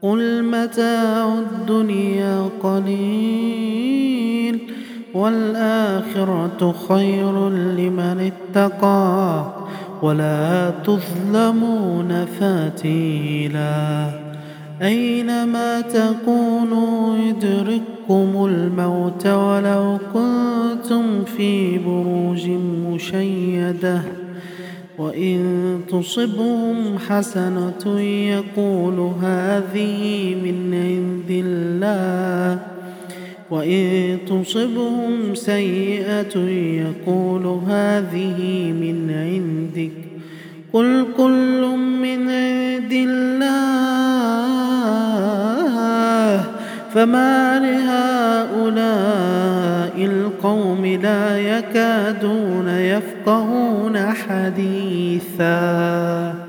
قل متاع الدنيا قليل والآخرة خير لمن اتقى ولا تظلمون فتيلا. أينما تكونوا يدرككم الموت ولو كنتم في بروج مشيدة وإن تصبهم حسنة يقول هذه من عند الله وإن تصبهم سيئة يقول هذه من عندك قل كل من عند الله فما لهؤلاء القوم لا يكادون يفقهون حديثا.